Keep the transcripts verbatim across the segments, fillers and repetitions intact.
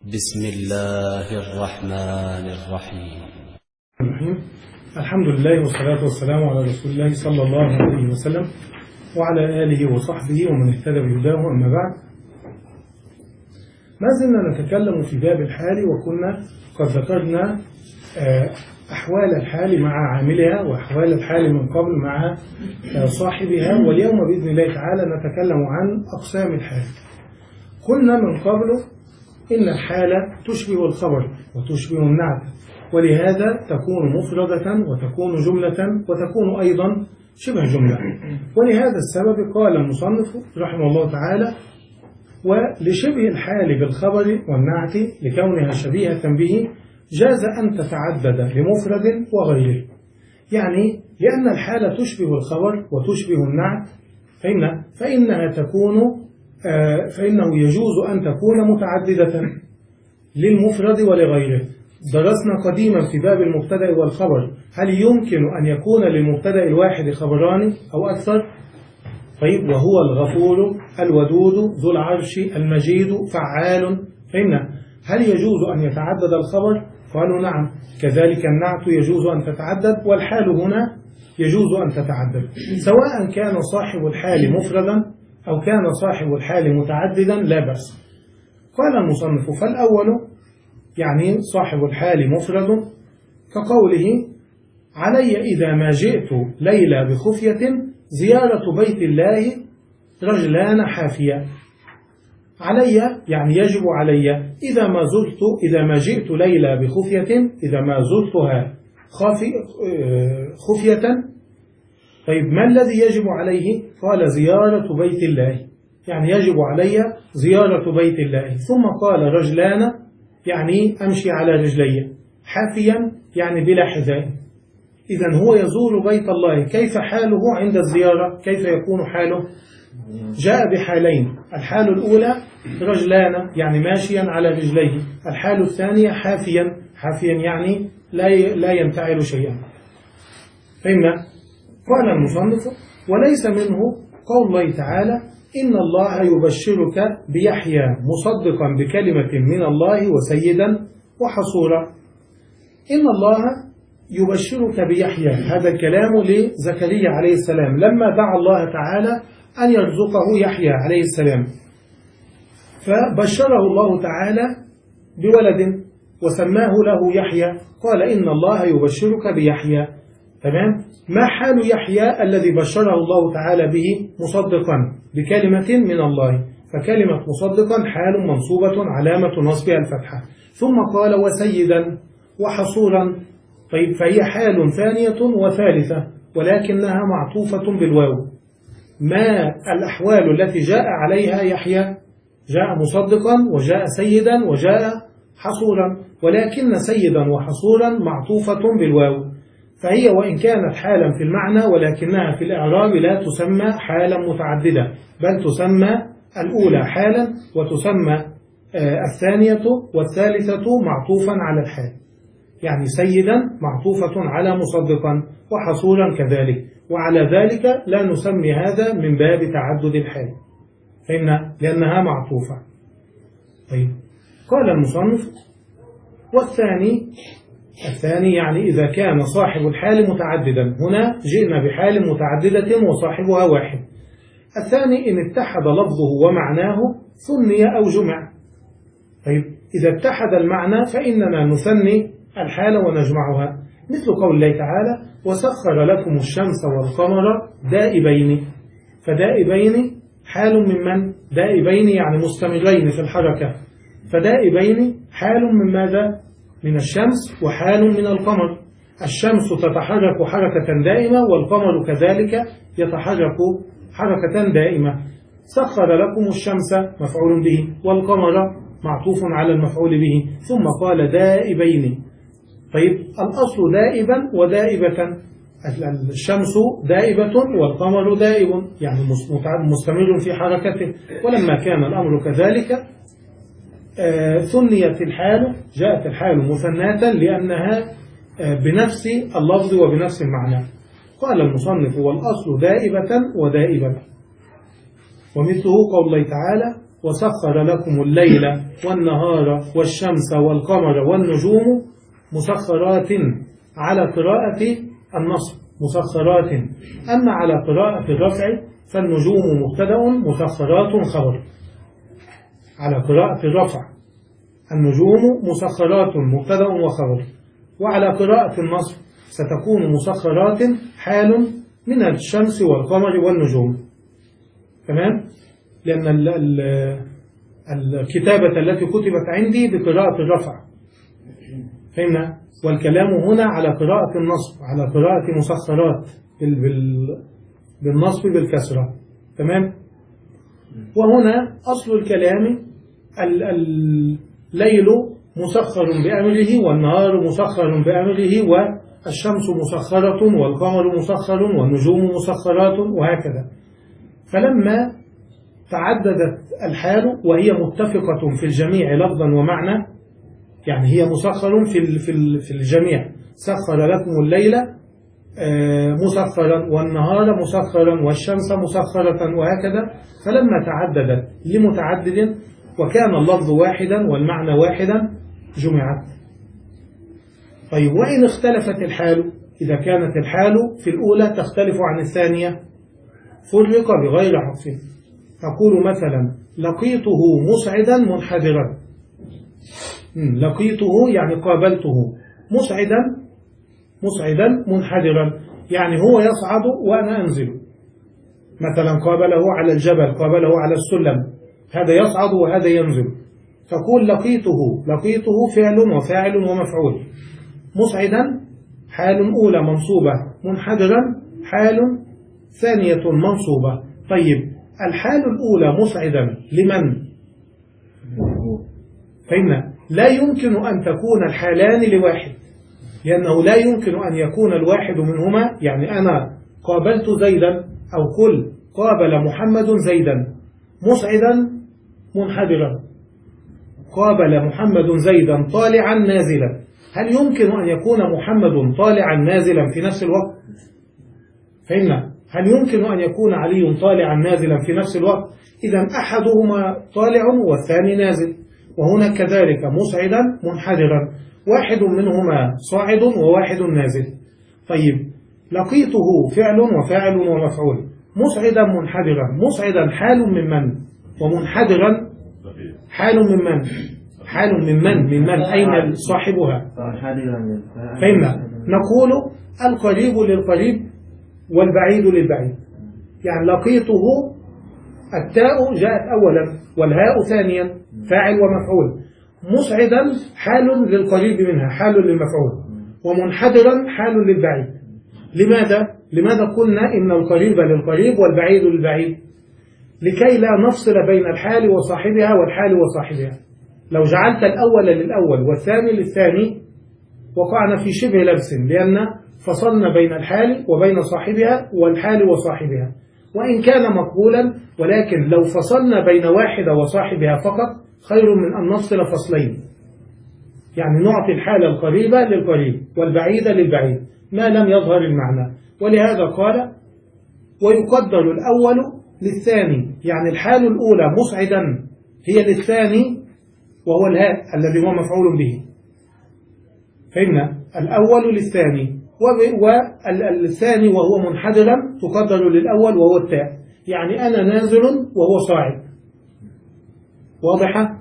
بسم الله الرحمن الرحيم. الحمد لله والصلاة والسلام على رسول الله صلى الله عليه وسلم وعلى آله وصحبه ومن اهتدى بهداه. أما بعد، ما زلنا نتكلم في باب الحال، وكنا قد ذكرنا أحوال الحال مع عاملها وأحوال الحال من قبل مع صاحبها، واليوم بإذن الله تعالى نتكلم عن أقسام الحال. قلنا من قبل إن الحالة تشبه الخبر وتشبه النعت، ولهذا تكون مفردة وتكون جملة وتكون أيضا شبه جملة. ولهذا السبب قال المصنف رحمه الله تعالى: ولشبه الحال بالخبر والنعت لكونها شبيهة به جاز أن تتعدد لمفرد وغيره. يعني لأن الحالة تشبه الخبر وتشبه النعت فإن فإنها تكون فإنه يجوز أن تكون متعددة للمفرد ولغيره. درسنا قديما في باب المبتدأ والخبر هل يمكن أن يكون للمبتدأ الواحد خبران أو أكثر؟ طيب، وهو الغفور الودود ذو العرش المجيد فعال، فإن هل يجوز أن يتعدد الخبر؟ قالوا نعم. كذلك النعت يجوز أن تتعدد، والحال هنا يجوز أن تتعدد، سواء كان صاحب الحال مفردا أو كان صاحب الحال متعددا لا بأس. قال المصنف: فالأول يعني صاحب الحال مفرد كقوله: علي إذا ما جئت ليلى بخفية زيارة بيت الله رجلان حافية. علي يعني يجب علي إذا ما زرت إذا ما جئت ليلى بخفية، إذا ما زرتها خفية. طيب، ما الذي يجب عليه؟ قال: زيارة بيت الله، يعني يجب علي زيارة بيت الله. ثم قال: رجلان يعني أمشي على رجلي، حافيا يعني بلا حذاء. إذن هو يزور بيت الله، كيف حاله عند الزيارة؟ كيف يكون حاله؟ جاء بحالين: الحال الأولى رجلان يعني ماشيا على رجليه، الحال الثانية حافيا، حافيا يعني لا ينتعل شيئا. فهمنا؟ قال المصنف: وليس منه قول الله تعالى: إن الله يبشرك بيحيى مصدقا بكلمة من الله وسيدا وحصورا. إن الله يبشرك بيحيى، هذا الكلام لزكريا عليه السلام لما دعا الله تعالى أن يرزقه يحيى عليه السلام، فبشره الله تعالى بولد وسماه له يحيى. قال: إن الله يبشرك بيحيى. تمام؟ ما حال يحيى الذي بشره الله تعالى به مصدقا بكلمة من الله؟ فكلمة مصدقا حال منصوبة علامة نصبها الفتحة. ثم قال: وسيدا وحصورا. طيب، فهي حال ثانية وثالثة ولكنها معطوفة بالواو. ما الأحوال التي جاء عليها يحيى؟ جاء مصدقا وجاء سيدا وجاء حصورا، ولكن سيدا وحصورا معطوفة بالواو، فهي وإن كانت حالا في المعنى ولكنها في الإعراب لا تسمى حالا متعددة، بل تسمى الأولى حالا وتسمى الثانية والثالثة معطوفا على الحال. يعني سيدا معطوفة على مصدقا وحصورا كذلك، وعلى ذلك لا نسمي هذا من باب تعدد الحال، فإن لأنها معطوفة. طيب، قال المصنف: والثاني الثاني يعني إذا كان صاحب الحال متعددا. هنا جئنا بحال متعددة وصاحبها واحد. الثاني إن اتحد لفظه ومعناه ثني أو جمع. طيب، إذا اتحد المعنى فإننا نثني الحال ونجمعها، مثل قول الله تعالى: وسخر لكم الشمس والقمر دائبين. فدائبين حال من من؟ دائبين يعني مستمرين في الحركة، فدائبين حال من ماذا؟ من الشمس وحال من القمر. الشمس تتحرك حركة دائمة والقمر كذلك يتحرك حركة دائمة. سخر لكم الشمس مفعول به والقمر معطوف على المفعول به، ثم قال دائبين. طيب، الأصل دائبا ودائبة، الشمس دائبة والقمر دائب يعني مستمر في حركته. ولما كان الأمر كذلك آه ثنيت الحال، جاءت الحال مثناة لأنها آه بنفس اللفظ وبنفس المعنى. قال المصنف: والأصل دائبة ودائبة. ومثله قول الله تعالى: وسخر لكم الليل والنهار والشمس والقمر والنجوم مسخرات على قراءة النصب مسخرات. أما على قراءة الرفع فالنجوم مبتدأ مسخرات خبر. على قراءة الرفع النجوم مسخرات مبتدأ وخبر، وعلى قراءة النصب ستكون مسخرات حال من الشمس والقمر والنجوم. تمام؟ لأن ال ال الكتابة التي كتبت عندي بقراءة الرفع، فهمنا؟ والكلام هنا على قراءة النصب، على قراءة مسخرات بالنصب بالكسرة. تمام؟ وهنا أصل الكلام الليل مسخر بأمره والنهار مسخر بأمره والشمس مسخرة والقمر مسخر والنجوم مسخرات وهكذا. فلما تعددت الحال وهي متفقة في الجميع لفظا ومعنى، يعني هي مسخر في في الجميع، سخر لكم الليل مسخرا والنهار مسخرا والشمس مسخرة وهكذا. فلما تعددت لمتعدد وكان اللفظ واحدا والمعنى واحدا جمعت. طيب وإن اختلفت الحال، إذا كانت الحال في الأولى تختلف عن الثانية فرق بغير عطف. تقول مثلا لقيته مسعدا منحدرا، لقيته يعني قابلته، مسعدا مسعدا منحدرا يعني هو يصعد وأنا أنزل. مثلا قابله على الجبل، قابله على السلم، هذا يصعد وهذا ينزل. تقول لقيته، لقيته فعل وفاعل ومفعول. مسعدا حال أولى منصوبة، منحدرا حال ثانية منصوبة. طيب الحال الأولى مسعدا لمن؟ فإن لا يمكن أن تكون الحالان لواحد، لأنه لا يمكن أن يكون الواحد منهما، يعني أنا قابلت زيدا أو قل قابل محمد زيدا مسعدا منحدرا، قابل محمد زيدا طالعا نازلا. هل يمكن أن يكون محمد طالعا نازلا في نفس الوقت؟ فإن هل يمكن أن يكون علي طالعا نازلا في نفس الوقت؟ إذا أحدهما طالع والثاني نازل. وهنا كذلك مسعدا منحدرا، واحد منهما صاعد وواحد نازل. طيب لقيته فعل وفاعل ومفعول، مسعدا منحدرا، مسعدا حال من من؟ ومنحدرا حال من من؟ حال من من؟ من من؟ أين صاحبها؟ فهمنا؟ نقول القريب للقريب والبعيد للبعيد. يعني لقيته التاء جاءت أولا والهاء ثانيا، فاعل ومفعول. مسعدا حال للقريب منها، حال للمفعول، ومنحدرا حال للبعيد. لماذا؟ لماذا قلنا إن القريب للقريب والبعيد للبعيد؟ لكي لا نفصل بين الحال وصاحبها والحال وصاحبها. لو جعلت الأول للأول والثاني للثاني وقعنا في شبه لبس، لأن فصلنا بين الحال وبين صاحبها والحال وصاحبها، وإن كان مقبولا، ولكن لو فصلنا بين واحدة وصاحبها فقط خير من أن نفصل فصلين. يعني نعطي الحالة القريبة للقريب والبعيدة للبعيد ما لم يظهر المعنى. ولهذا قال ويقدر الأول للثاني، يعني الحال الأولى مسعدا هي للثاني وهو الهاء الذي هو مفعول به. فإن الأول للثاني والثاني وهو منحدرا تقدر للأول وهو التاء، يعني أنا نازل وهو صاعد. واضحة؟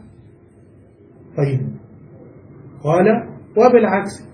طيب قال وبالعكس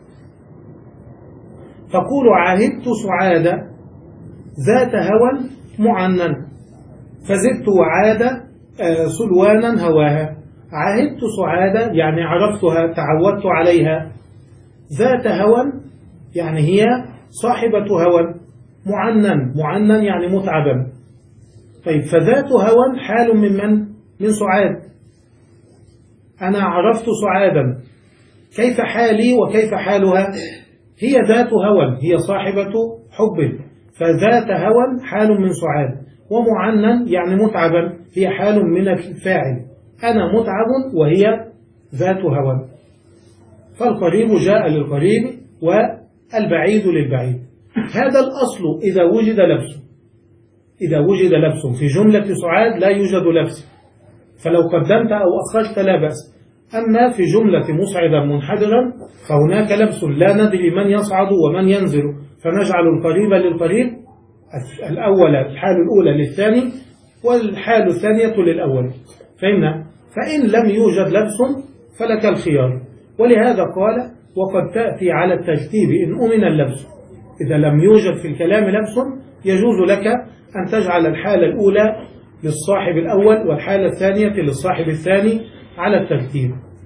تقول عهدت سعادة ذات هوى معنن، فزدت وعاد سلوانا هواها. عهدت سعادة يعني عرفتها، تعودت عليها. ذات هوى يعني هي صاحبة هوى. معنن، معنن يعني متعبا. طيب فذات هوى حال من من؟ من سعاد. أنا عرفت سعادا، كيف حالي وكيف حالها؟ هي ذات هوى، هي صاحبة حب، فذات هوى حال من سعاد. ومعنن يعني متعبا، هي حال من الفاعل، أنا متعب وهي ذات هوى. فالقريب جاء للقريب والبعيد للبعيد. هذا الأصل إذا وجد لبس، إذا وجد لبس في جملة سعاد لا يوجد لبس، فلو قدمت أو أخرجت لا بأس. أما في جملة مصعدا منحدرا فهناك لبس، لا ندري من يصعد ومن ينزل، فنجعل القريب للقريب، الأول الحال الأولى للثاني والحال الثانية للأول. فهمنا؟ فإن لم يوجد لبس فلك الخيار. ولهذا قال وقد تأتي على الترتيب إن أمن اللبس. إذا لم يوجد في الكلام لبس يجوز لك أن تجعل الحالة الأولى للصاحب الأول والحالة الثانية للصاحب الثاني على الترتيب.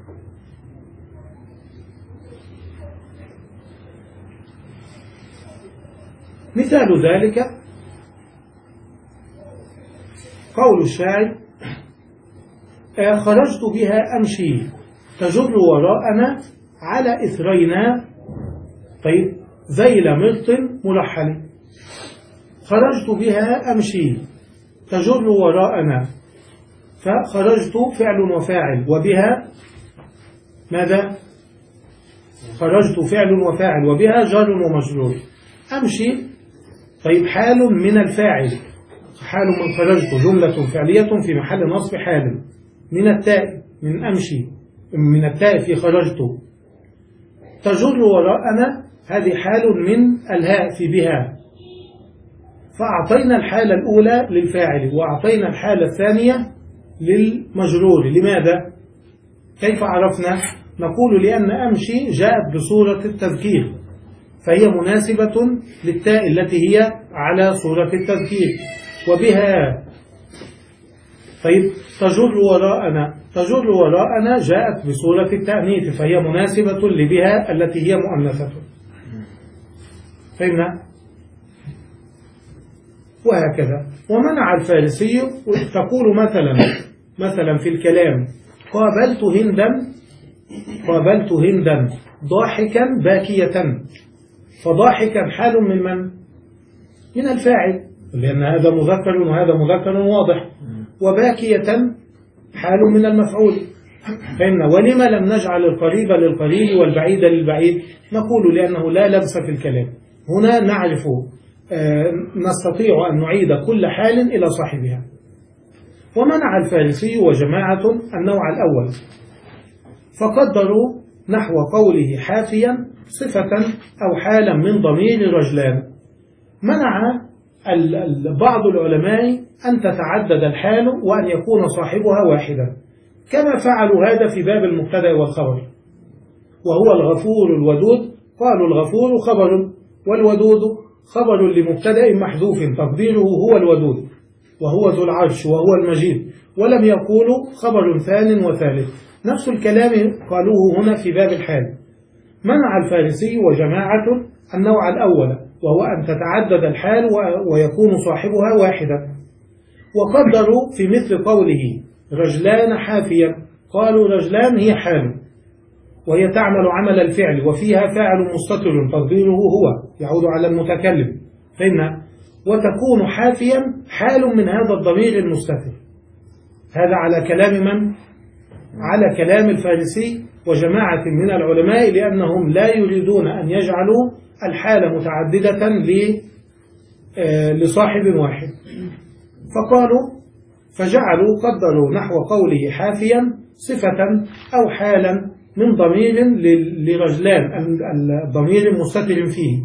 مثال ذلك قول الشاعر خرجت بها أمشي تجر وراءنا على إثرينا، طيب ذيل مرط ملحل. خرجت بها أمشي تجر وراءنا، فخرجت فعل وفاعل، وبها ماذا؟ خرجت فعل وفاعل وبها جار ومجرور. أمشي طيب حال من الفاعل، حال من خرجت جملة فعلية في محل نصب حال من التاء من أمشي من التاء في خرجت. تجر وراءنا هذه حال من الهاء في بها، فأعطينا الحالة الأولى للفاعل وأعطينا الحالة الثانية للمجرور. لماذا؟ كيف عرفنا؟ نقول لأن أمشي جاءت بصورة التذكير فهي مناسبة للتاء التي هي على صورة التذكير، وبها طيب تجر وراءنا تجر وراءنا جاءت بصورة التأنيث فهي مناسبة لبها التي هي مؤنثة. فهمنا؟ وهكذا. ومنع الفارسي تقول مثلا مثلا في الكلام قابلت هندا قابلت هندا ضاحكا باكية، فضاحكا حال من من؟ من الفاعل، لأن هذا مذكر وهذا مذكر واضح، وباكية حال من المفعول. فإن ولما لم نجعل القريب للقريب والبعيد للبعيد؟ نقول لأنه لا لبس في الكلام. هنا نعرف آه نستطيع أن نعيد كل حال إلى صاحبها. ومنع الفارسي وجماعة النوع الأول فقدروا نحو قوله حافيا صفة أو حالا من ضمير رجلان. منع بعض العلماء أن تتعدد الحال وأن يكون صاحبها واحدا، كما فعلوا هذا في باب المبتدأ والخبر. وهو الغفور الودود، قالوا الغفور خبر والودود خبر لمبتدأ محذوف تقديره هو الودود وهو ذو العرش وهو المجيد، ولم يقولوا خبر ثان وثالث. نفس الكلام قالوه هنا في باب الحال. منع الفارسي وجماعة النوع الأول وهو أن تتعدد الحال ويكون صاحبها واحدا. وقدروا في مثل قوله رجلان حافيا، قالوا رجلان هي حال وهي تعمل عمل الفعل وفيها فاعل مستتر تقديره هو يعود على المتكلم. فإن وتكون حافيا حال من هذا الضمير المستتر. هذا على كلام من؟ على كلام الفارسي وجماعة من العلماء، لأنهم لا يريدون أن يجعلوا الحالة متعددة لصاحب واحد، فقالوا فجعلوا قدروا نحو قوله حافيا صفة أو حالا من ضمير لرجلان الضمير المستتر فيه،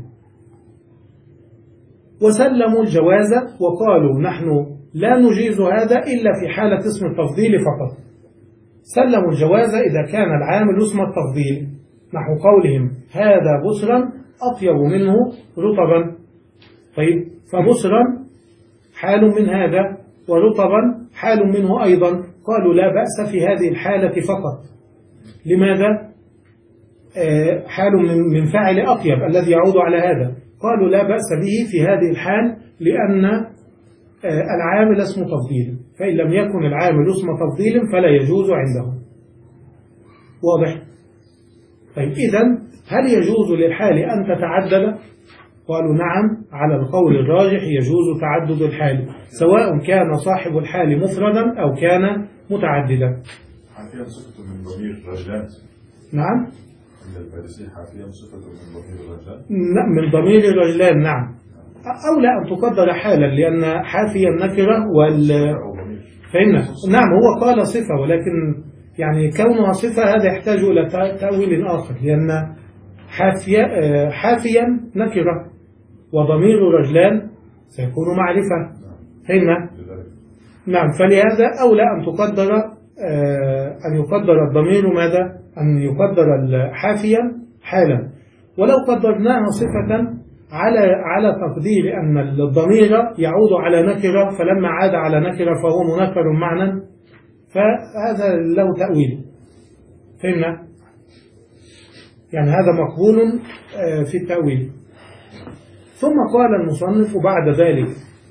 وسلموا الجواز وقالوا نحن لا نجيز هذا إلا في حالة اسم التفضيل فقط. سلموا الجواز إذا كان العامل اسم التفضيل، نحو قولهم هذا بصرا أطيب منه رطبا. طيب فبصرا حال من هذا ورطبا حال منه أيضا، قالوا لا بأس في هذه الحالة فقط. لماذا؟ آه حال من فاعل أطيب الذي يعود على هذا، قالوا لا بأس به في هذه الحال لأن آه العامل اسم تفضيل، فإن لم يكن العامل اسم تفضيل فلا يجوز عندهم. واضح؟ طيب إذن هل يجوز للحال أن تتعدد؟ قالوا نعم، على القول الراجح يجوز تعدد الحال سواء كان صاحب الحال مفردا أو كان متعددا. حافيا صفة من ضمير رجلان. نعم. عند الفارسي حافيا صفة من ضمير رجلان. من ضمير الرجلان نعم. أو لا أن تقدر حالا، لأن حافيا نكرة وال فهمنا؟ نعم هو قال صفة، ولكن يعني كونها صفة هذا يحتاج إلى تأويل آخر، لأن حافيا, حافيا نكرة وضمير رجلان سيكون معرفة. فهمنا؟ نعم، فلهذا أولى أن تقدر أن يقدر الضمير ماذا؟ أن يقدر حافيا حالا، ولو قدرناها صفة على على تقدير أن الضمير يعود على نكرة، فلما عاد على نكرة فهو منكر معنى، فهذا له تأويل. فهمنا؟ يعني هذا مقبول في التأويل. ثم قال المصنف بعد ذلك: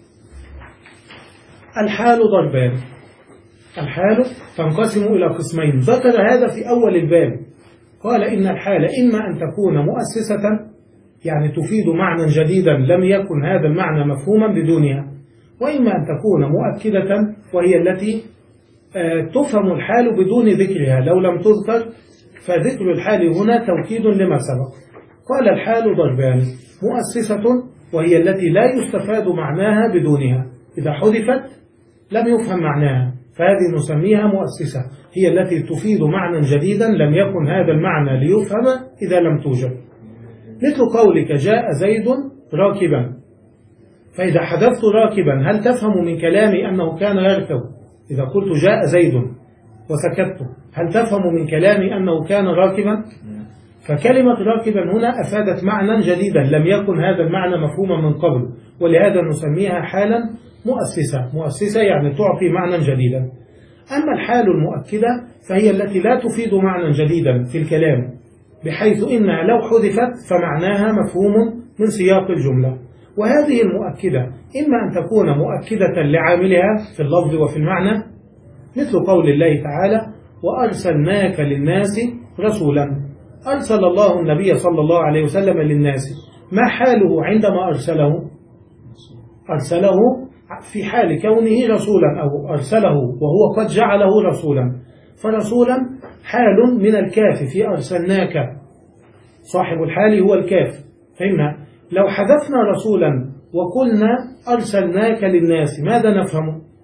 الحال ضربان. الحال تنقسم إلى قسمين، ذكر هذا في أول الباب، قال إن الحال إما أن تكون مؤسسة يعني تفيد معنى جديدا لم يكن هذا المعنى مفهوما بدونها، وإما أن تكون مؤكدة وهي التي تفهم الحال بدون ذكرها لو لم تذكر، فذكر الحال هنا توكيد لما سبق. قال الحال ضربان: مؤسسة وهي التي لا يستفاد معناها بدونها، إذا حذفت لم يفهم معناها فهذه نسميها مؤسسة، هي التي تفيد معنى جديدا لم يكن هذا المعنى ليفهم إذا لم توجد. مثل قولك جاء زيد راكبا، فإذا حذفت راكبا هل تفهم من كلامي أنه كان يركب؟ إذا قلت جاء زيد وسكت هل تفهم من كلامي أنه كان راكبا؟ فكلمة راكبا هنا أفادت معنى جديدا لم يكن هذا المعنى مفهوما من قبل، ولهذا نسميها حالا مؤسسة. مؤسسة يعني تعطي معنى جديدا. أما الحال المؤكدة فهي التي لا تفيد معنى جديدا في الكلام، بحيث إنها لو حذفت فمعناها مفهوم من سياق الجملة. وهذه المؤكدة إما أن تكون مؤكدة لعاملها في اللفظ وفي المعنى، مثل قول الله تعالى: وأرسلناك للناس رسولا. أرسل الله النبي صلى الله عليه وسلم للناس، ما حاله عندما أرسله؟ أرسله في حال كونه رسولا، أو أرسله وهو قد جعله رسولا، فرسولا حال من الكاف في أرسلناك، صاحب الحال هو الكاف. فهمنا؟ لو حذفنا رسولا وقلنا أرسلناك للناس ماذا نفهم؟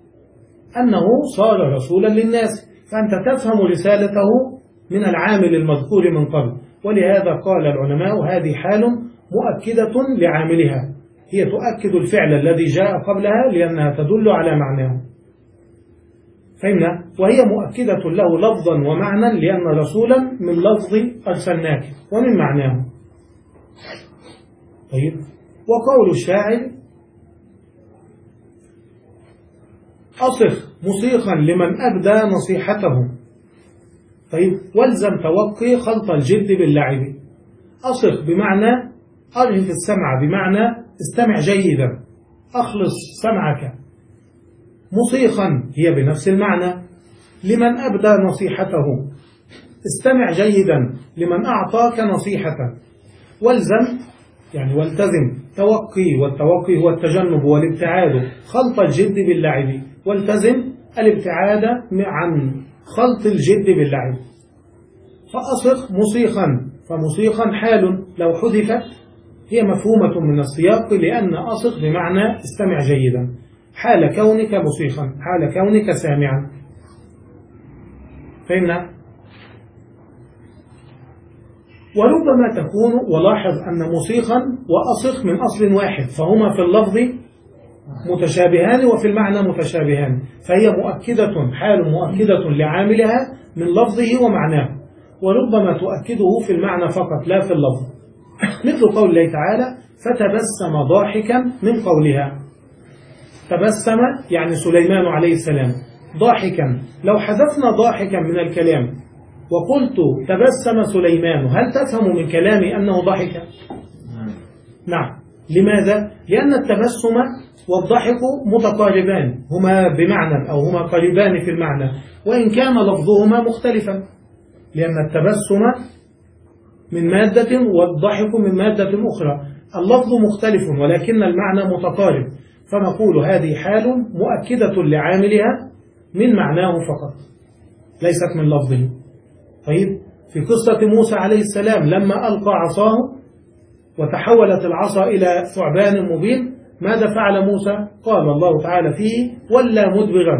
أنه صار رسولا للناس، فأنت تفهم رسالته من العامل المذكور من قبل. ولهذا قال العلماء هذه حال مؤكدة لعاملها، هي تؤكد الفعل الذي جاء قبلها لأنها تدل على معناه. فهمنا؟ وهي مؤكدة له لفظا ومعنى، لأن رسولا من لفظ أرسلناك ومن معناه. طيب، وقول الشاعر: أصخ مصيخا لمن أبدى نصيحته. طيب، والزم توقي خلط الجد باللعب. أصخ بمعنى أرهف السمع، بمعنى استمع جيدا، أخلص سمعك. مصيخا هي بنفس المعنى، لمن أبدى نصيحته، استمع جيدا لمن أعطاك نصيحة. والزم يعني والتزم، توقي، والتوقي هو التجنب والابتعاد، خلط الجد باللعب، والتزم الابتعاد عن خلط الجد باللعب. فأصخ مصيخا، فمصيخا حال لو حذفت هي مفهومة من السياق، لأن أصخ بمعنى استمع جيدا، حال كونك مصيخا، حال كونك سامعا. فهمنا؟ وربما تكون، ولاحظ أن مصيخا وأصخ من أصل واحد، فهما في اللفظ متشابهان وفي المعنى متشابهان، فهي مؤكدة، حال مؤكدة لعاملها من لفظه ومعناه، وربما تؤكده في المعنى فقط لا في اللفظ، مثل قول الله تعالى: فتبسم ضاحكا من قولها. تبسم يعني سليمان عليه السلام ضاحكا، لو حذفنا ضاحكا من الكلام وقلت تبسم سليمان هل تفهم من كلامي أنه ضحك؟ نعم. لماذا؟ لأن التبسم والضحك متقاربان، هما بمعنى أو هما قريبان في المعنى، وإن كان لفظهما مختلفا، لأن التبسم من مادة والضحك من مادة أخرى، اللفظ مختلف ولكن المعنى متقارب، فنقول هذه حال مؤكدة لعاملها من معناه فقط ليست من لفظه. طيب، في قصة موسى عليه السلام لما ألقى عصاه وتحولت العصا إلى ثعبان مبين، ماذا فعل موسى؟ قال الله تعالى فيه: ولا مدبرا.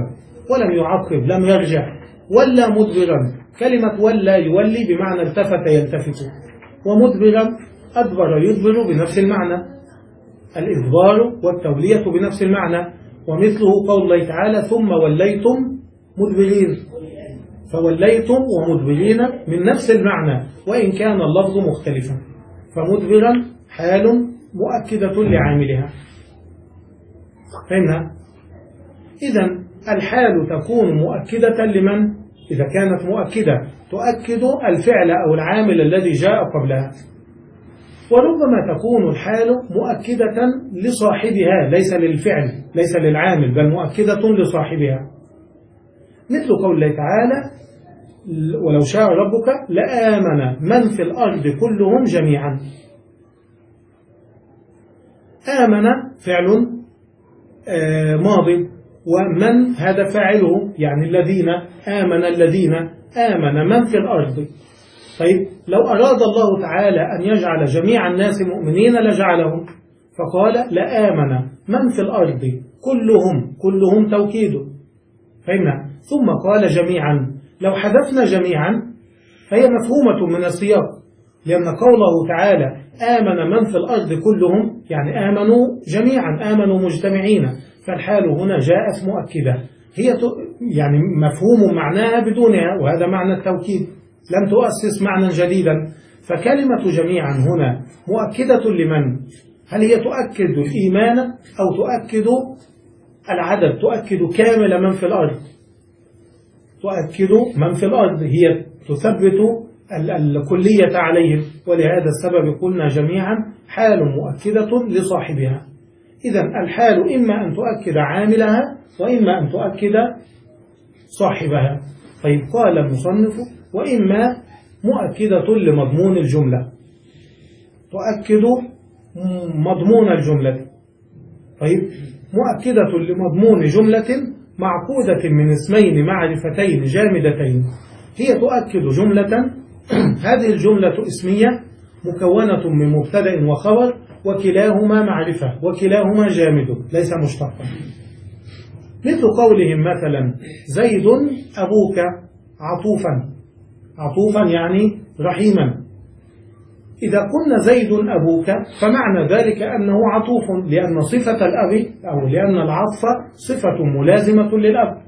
ولم يعقب، لم يرجع. ولى مدبرا، كلمة ولى يولي بمعنى التفت يلتفت، ومدبرا أدبر يدبر بنفس المعنى، الإدبار والتولية بنفس المعنى. ومثله قول الله تعالى ثم وليتم مدبرين، فوليتم ومدبرين من نفس المعنى وإن كان اللفظ مختلفا. فمدبرا حال مؤكدة لعاملها. فهمنا؟ إذن الحال تكون مؤكدة لمن؟ إذا كانت مؤكدة تؤكد الفعل أو العامل الذي جاء قبلها. وربما تكون الحال مؤكدة لصاحبها، ليس للفعل، ليس للعامل، بل مؤكدة لصاحبها. مثل قول الله تعالى ولو شاء ربك لآمن من في الأرض كلهم جميعا. آمن فعل ماض، ومن هذا فاعله، يعني الذين آمن، الذين آمن من في الأرض. طيب لو أراد الله تعالى أن يجعل جميع الناس مؤمنين لجعلهم، فقال لآمن من في الأرض كلهم، كلهم توكيد. فهمنا؟ ثم قال جميعا. لو حذفنا جميعا فهي مفهومة من السياق، لأن قوله تعالى آمن من في الأرض كلهم يعني آمنوا جميعا، آمنوا مجتمعين، فالحال هنا جاءت مؤكدة، هي يعني مفهوم معناها بدونها، وهذا معنى التوكيد، لم تؤسس معنى جديدا. فكلمة جميعا هنا مؤكدة لمن؟ هل هي تؤكد الإيمان أو تؤكد العدد، تؤكد كامل من في الأرض؟ تؤكد من في الأرض، هي تثبت الكلية عليهم، ولهذا السبب قلنا جميعا حال مؤكدة لصاحبها. إذن الحال إما أن تؤكد عاملها وإما أن تؤكد صاحبها. طيب قال المصنف وإما مؤكدة لمضمون الجملة، تؤكد مضمون الجملة. طيب مؤكدة لمضمون جملة معقودة من اسمين معرفتين جامدتين، هي تؤكد جملة هذه الجملة اسمية مكونة من مبتدأ وخبر، وكلاهما معرفة وكلاهما جامد ليس مشتقا. مثل قولهم مثلا زيد أبوك عطوفا، عطوفا يعني رحيما. إذا قلنا زيد أبوك فمعنى ذلك أنه عطوف، لأن صفة الأب أو لأن العطف صفة ملازمة للأب.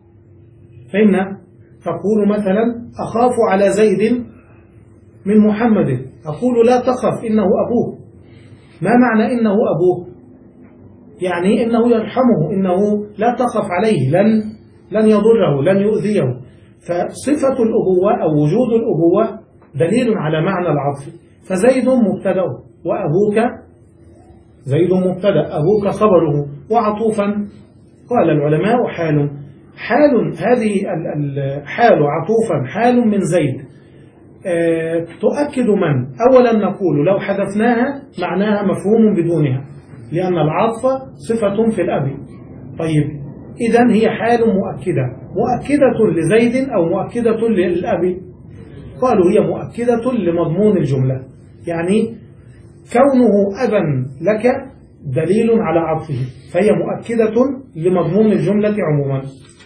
فإن تقول مثلا أخاف على زيد من محمد، أقول لا تخف إنه أبوه. ما معنى إنه أبوه؟ يعني إنه يرحمه، إنه لا تخف عليه، لن لن يضره، لن يؤذيه. فصفة الأبوة أو وجود الأبوة دليل على معنى العطف. فزيد مبتدأ وأبوك، زيد مبتدأ أبوك خبره، وعطوفا قال العلماء حال، حال هذه الحال عطوفا حال من زيد أه تؤكد من؟ أولا نقول لو حذفناها معناها مفهوم بدونها، لأن العطف صفة في الأب. طيب إذن هي حال مؤكدة، مؤكدة لزيد أو مؤكدة للأب؟ قالوا هي مؤكدة لمضمون الجملة، يعني كونه أبا لك دليل على عطفه، فهي مؤكدة لمضمون الجملة عموما.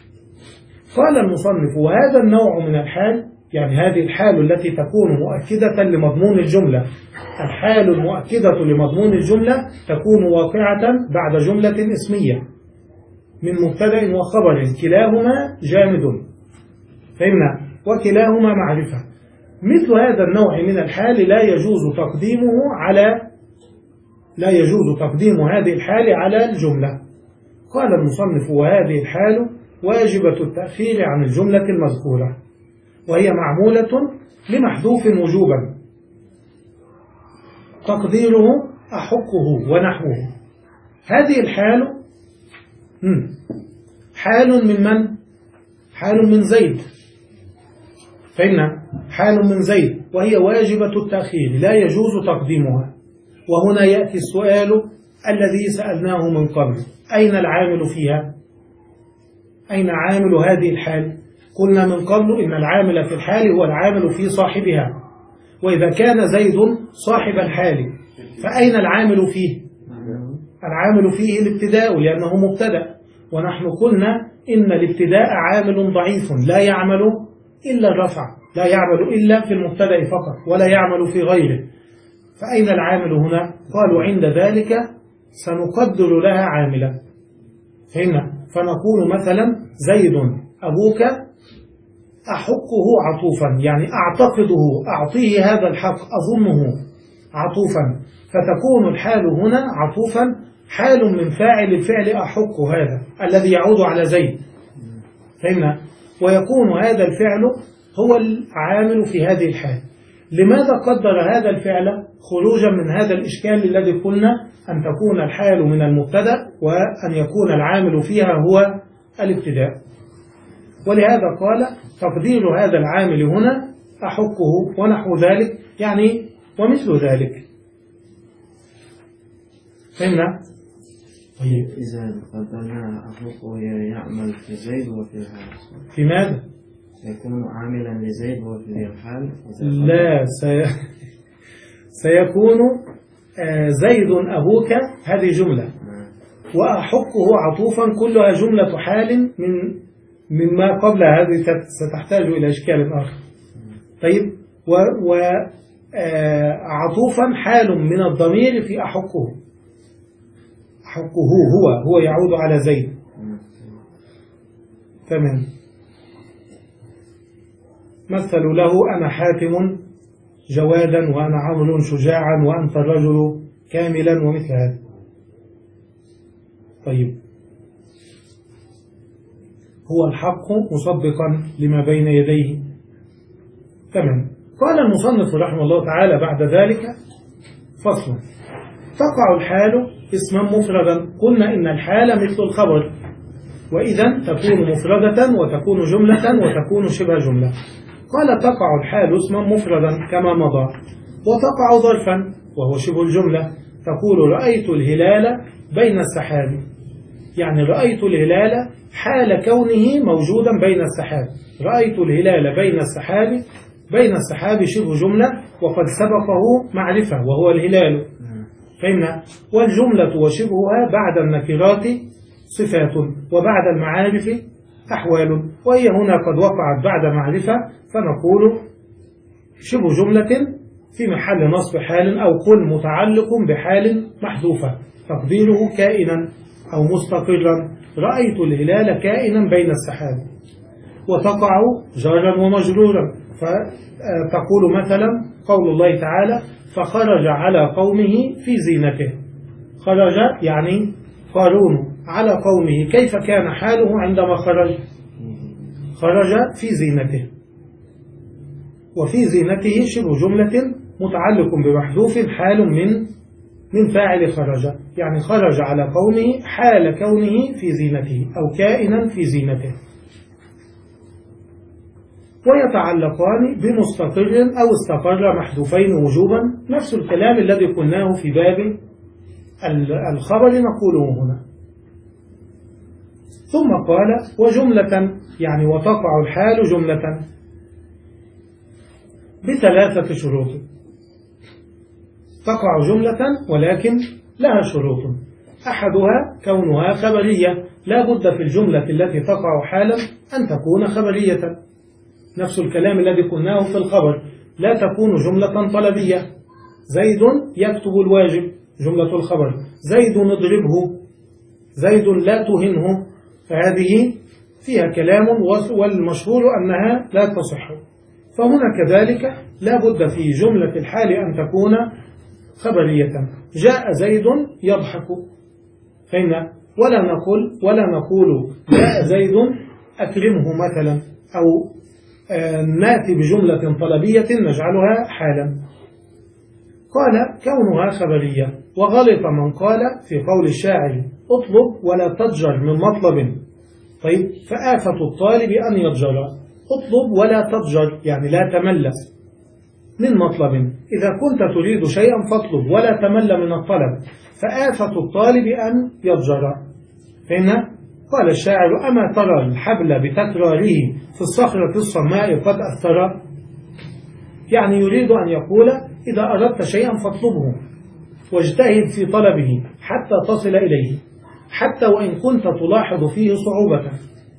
قال المصنف وهذا النوع من الحال، يعني هذه الحال التي تكون مؤكدة لمضمون الجملة، الحال المؤكدة لمضمون الجملة تكون واقعة بعد جملة اسمية من مبتدأ وخبر كلاهما جامد، فهمنا، وكلاهما معرفة. مثل هذا النوع من الحال لا يجوز تقديمه على لا يجوز تقديم هذه الحال على الجملة. قال المصنف وهذه الحال واجبة التأخير عن الجملة المذكورة، وهي معمولة لمحذوف وجوبا تقديره أحقه ونحوه. هذه الحال حال من من؟ حال من زيد، فإن حال من زيد وهي واجبة التأخير لا يجوز تقديمها. وهنا يأتي السؤال الذي سألناه من قبل، أين العامل فيها؟ أين عامل هذه الحال؟ قلنا من قبل إن العامل في الحال هو العامل في صاحبها، وإذا كان زيد صاحب الحال فأين العامل فيه؟ العامل فيه الابتداء لأنه مبتدأ، ونحن قلنا إن الابتداء عامل ضعيف لا يعمل إلا الرفع، لا يعمل إلا في المبتدأ فقط ولا يعمل في غيره. فأين العامل هنا؟ قالوا عند ذلك سنقدر لها عاملا. فهمنا؟ فنقول مثلا زيد أبوك أحقه عطوفا، يعني أعتقده، أعطيه هذا الحق، أظنه عطوفا، فتكون الحال هنا عطوفا، حال من فاعل الفعل أحق هذا الذي يعود على زيد. فهمنا؟ ويكون هذا الفعل هو العامل في هذه الحال. لماذا قدر هذا الفعل خروجا من هذا الإشكال الذي قلنا أن تكون الحال من المبتدأ وأن يكون العامل فيها هو الابتداء؟ ولهذا قال تقدير هذا العامل هنا أحقه ونحو ذلك، يعني ومثل ذلك. فهمنا؟ طيب إذا قدرنا أحقه يعمل في زيد وفي الحال، في ماذا؟ يكون عاملا لزيد وفي الحال؟ لا، سي... سيكون زيد أبوك هذه جملة، وأحقه عطوفا كلها جملة حال من مما قبل هذه، ستحتاج إلى إشكال آخر. طيب، وعطوفا حال من الضمير في أحقه، أحقه هو هو يعود على زيد. تمام. مثل له أنا حاتم جوادا وأنا عمرو شجاعا وأنت الرجل كاملا ومثل هذا. طيب، هو الحق مصدقا لما بين يديه. تمام. قال المصنف رحمه الله تعالى بعد ذلك فصل: تقع الحال اسما مفردا. قلنا إن الحال مثل الخبر، وإذا تكون مفردة وتكون جملة وتكون شبه جملة. قال تقع الحال اسما مفردا كما مضى، وتقع ظرفا وهو شبه الجملة. تقول رأيت الهلال بين السحاب، يعني رأيت الهلال حال كونه موجودا بين السحاب. رأيت الهلال بين السحاب، بين السحاب شبه جملة وقد سبقه معرفة وهو الهلال. فهمنا؟ والجملة وشبهها بعد النكرات صفات وبعد المعارف أحوال، وهي هنا قد وقعت بعد معرفة، فنقول شبه جملة في محل نصب حال، أو كل متعلق بحال محذوفة تقديره كائنا أو مستقرا. رأيت الهلال كائنا بين السحاب. وتقع جارا ومجرورا، فتقول مثلا قول الله تعالى فخرج على قومه في زينته. خرج يعني قارون على قومه، كيف كان حاله عندما خرج؟ خرج في زينته، وفي زينته شبه جملة متعلق بمحذوف حال من من فاعل خرج، يعني خرج على قومه حال كونه في زينته أو كائنا في زينته. ويتعلقان بمستقر أو استقر محذوفين وجوبا، نفس الكلام الذي قلناه في باب الخبر نقوله هنا. ثم قال وجملة، يعني وتقع الحال جملة بثلاثة شروط. تقع جملة ولكن لها شروط. أحدها كونها خبرية، لا بد في الجملة التي تقع حالا أن تكون خبرية، نفس الكلام الذي قلناه في الخبر. لا تكون جملة طلبية. زيد يكتب الواجب جملة الخبر، زيد اضربه، زيد لا تهنه، فهذه فيها كلام والمشهور أنها لا تصح. فهنا كذلك لا بد في جملة الحال أن تكون خبرية. جاء زيد يضحك، فإن ولا نقول ولا نقول جاء زيد أكرمه مثلا، أو ناتي بجملة طلبية نجعلها حالا. قال كونها خبرية. وغلط من قال في قول الشاعر اطلب ولا تضجر من مطلب. طيب، فآفة الطالب أن يضجر. اطلب ولا تضجر يعني لا تمل من مطلب. إذا كنت تريد شيئا فاطلب ولا تمل من الطلب. فآفة الطالب أن يضجر. فهنا قال الشاعر أما ترى الحبل بتكراره في الصخرة الصماء قد أثر. يعني يريد أن يقول إذا أردت شيئا فاطلبه واجتهد في طلبه حتى تصل إليه، حتى وإن كنت تلاحظ فيه صعوبة.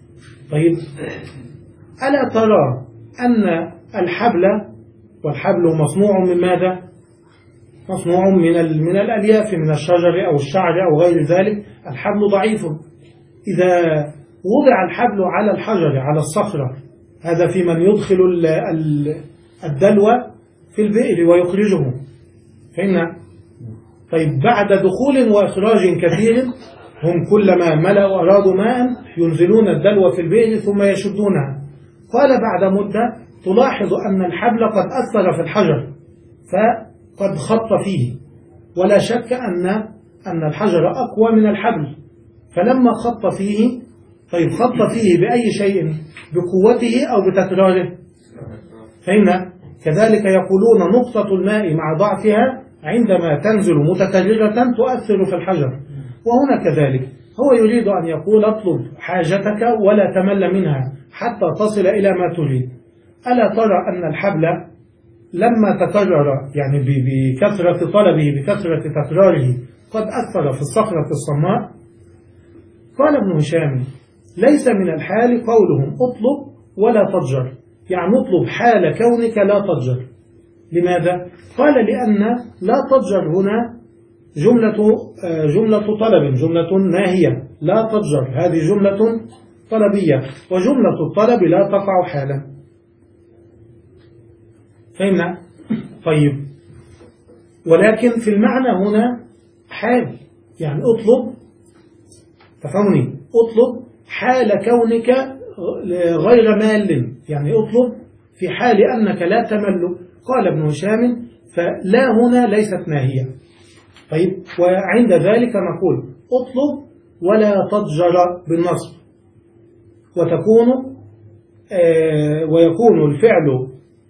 طيب ألا ترى أن الحبل، والحبل مصنوع من ماذا؟ مصنوع من من الألياف، من الشجر أو الشعر أو غير ذلك. الحبل ضعيف، إذا وضع الحبل على الحجر على الصخرة، هذا في من يدخل الدلو في البئر ويخرجه، فهمنا؟ طيب بعد دخول وإخراج كثير هم كلما ملأوا أرادوا ماء ينزلون الدلو في البئر ثم يشدونها. قال بعد مدة تلاحظ أن الحبل قد أثر في الحجر فقد خط فيه، ولا شك أن أن الحجر أقوى من الحبل، فلما خط فيه، طيب خط فيه بأي شيء؟ بقوته أو بتكراره؟ فهمنا؟ كذلك يقولون نقطة الماء مع ضعفها عندما تنزل متكررة تؤثر في الحجر، وهنا كذلك هو يريد أن يقول اطلب حاجتك ولا تمل منها حتى تصل إلى ما تريد. ألا ترى أن الحبل لما تكرر، يعني بكثرة طلبه بكثرة تكراره، قد أثر في الصخرة الصماء؟ قال ابن هشام ليس من الحال قولهم اطلب ولا تضجر، يعني اطلب حال كونك لا تضجر. لماذا؟ قال لأن لا تضجر هنا جملة جملة طلب، جملة ناهية. لا تضجر هذه جملة طلبية، وجملة الطلب لا تقع حالا. فهمنا؟ طيب ولكن في المعنى هنا حال، يعني اطلب، تفهمني؟ اطلب حال كونك غير مال، يعني اطلب في حال أنك لا تمل. قال ابن هشام فلا هنا ليست ناهية. طيب وعند ذلك نقول اطلب ولا تضجر بالنصب، وتكون آه ويكون الفعل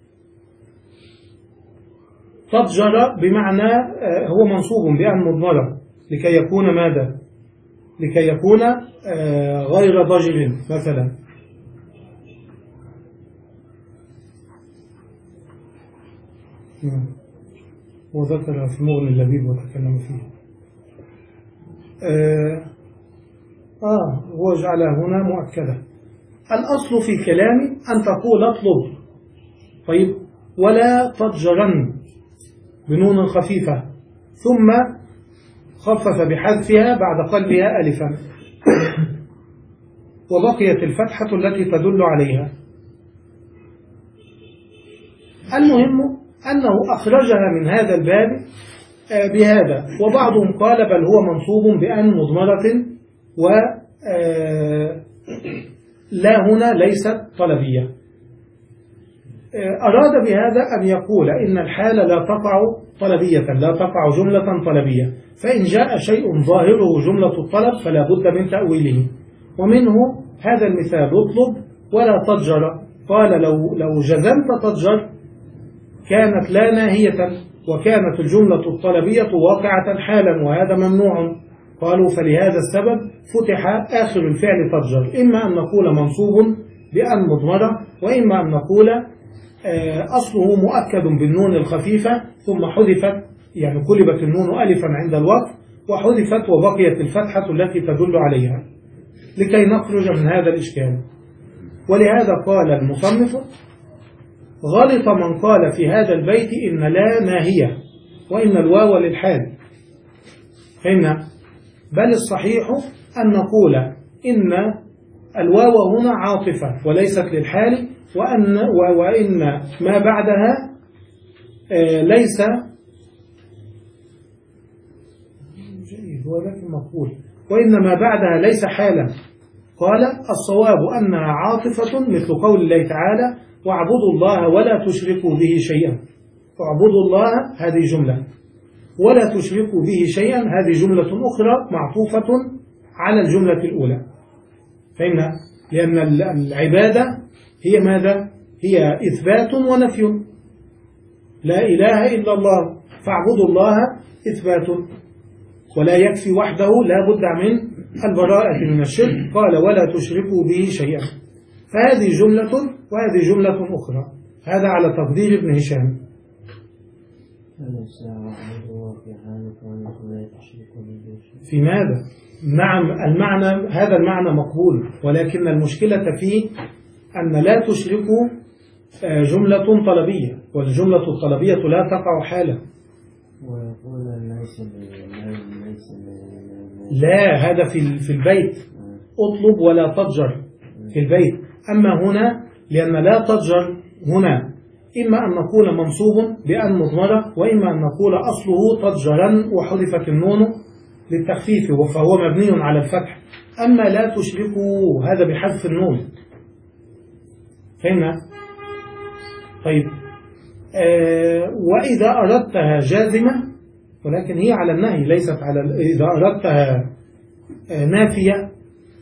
تضجر بمعنى آه هو منصوب بأن مضمرة لكي يكون ماذا؟ لكي يكون آه غير ضجر مثلا. وذكر في مغني اللبيب وتكلم فيه. آه, آه هو جعلها هنا مؤكدة. الأصل في كلامي أن تقول اطلب، طيب ولا تضجرن بنون خفيفة، ثم خفف بحذفها بعد قلبها ألفا، وبقيت الفتحة التي تدل عليها. المهم أنه أخرجها من هذا الباب بهذا، وبعضهم قال بل هو منصوب بأن مضمرة، ولا هنا ليست طلبية. أراد بهذا أن يقول إن الحال لا تقع طلبية، لا تقع جملة طلبية، فإن جاء شيء ظاهره جملة الطلب فلا بد من تأويله، ومنه هذا المثال اطلب ولا تضجر. قال لو, لو جزمت تضجر كانت لا ناهية، وكانت الجملة الطلبية واقعة حالا، وهذا ممنوع. قالوا فلهذا السبب فتح آخر الفعل تضجر، إما أن نقول منصوب بأن مضمرة، وإما أن نقول أصله مؤكد بالنون الخفيفة ثم حذفت، يعني قلبت النون ألفا عند الوقف وحذفت وبقيت الفتحة التي تدل عليها، لكي نخرج من هذا الإشكال. ولهذا قال المصنف غلط من قال في هذا البيت إن لا ناهية وإن الواو للحال. فإن بل الصحيح أن نقول إن الواو هنا عاطفة وليست للحال، وأن وإن ما بعدها ليس جيد ولكن مقبول، وإن ما بعدها ليس حالا. قال الصواب أنها عاطفة مثل قول الله تعالى واعبدوا الله ولا تشركوا به شيئا. واعبدوا الله هذه جملة، ولا تشركوا به شيئا هذه جملة أخرى معطوفة على الجملة الأولى. فإن لأن العبادة هي ماذا؟ هي إثبات ونفي. لا إله إلا الله، فاعبدوا الله إثبات، ولا يكفي وحده، لا بد من البراءة من الشرك. قال ولا تشركوا به شيئا، فهذه جملة وهذه جملة أخرى. هذا على تقدير ابن هشام. فليس عبده في حال كونه لا تشرك به شيئا. في ماذا؟ نعم، المعنى هذا المعنى مقبول، ولكن المشكلة فيه أن لا تشركوا جملة طلبية، والجملة الطلبية لا تقع حالا. ويقول ليس ليس لا، هذا في في البيت، اطلب ولا تضجر في البيت. أما هنا لأن لا تضجر هنا إما أن نقول منصوب بأن مضمرة، وإما أن نقول أصله تضجرا وحذفت النون للتخفيف فهو مبني على الفتح. أما لا تشركوا هذا بحذف النون. فهمنا؟ طيب، آه وإذا أردتها جازمة، ولكن هي على النهي ليست على، إذا أردتها آه نافية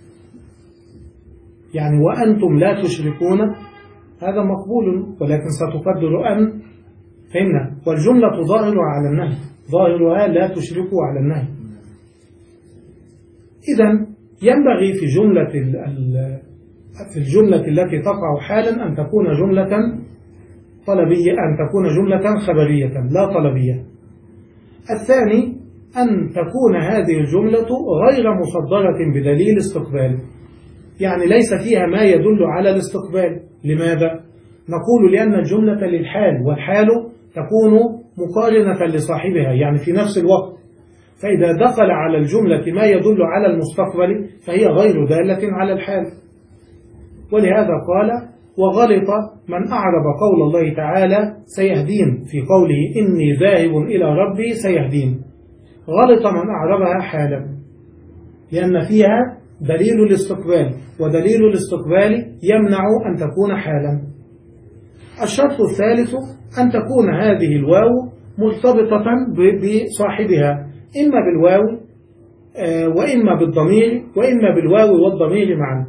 يعني وأنتم لا تشركون، هذا مقبول، ولكن ستقدر أن. فهمنا؟ والجملة ظاهرها على النهي، ظاهرها لا تشركوا على النهي. إذن ينبغي في جملة في الجملة التي تقع حالا أن تكون جملة طلبية، أن تكون جملة خبرية لا طلبية. الثاني أن تكون هذه الجملة غير مصدرة بدليل استقبال، يعني ليس فيها ما يدل على الاستقبال. لماذا؟ نقول لأن الجملة للحال، والحال تكون مقارنة لصاحبها يعني في نفس الوقت، فإذا دخل على الجملة ما يدل على المستقبل فهي غير دالة على الحال. ولهذا قال وغلط من أعرب قول الله تعالى سيهدين في قوله إني ذاهب إلى ربي سيهدين. غلط من أعربها حالا لأن فيها دليل الاستقبال، ودليل الاستقبال يمنع أن تكون حالا. الشرط الثالث أن تكون هذه الواو مرتبطة بصاحبها، إما بالواو وإما بالضمير، وإما بالواو والضمير معا.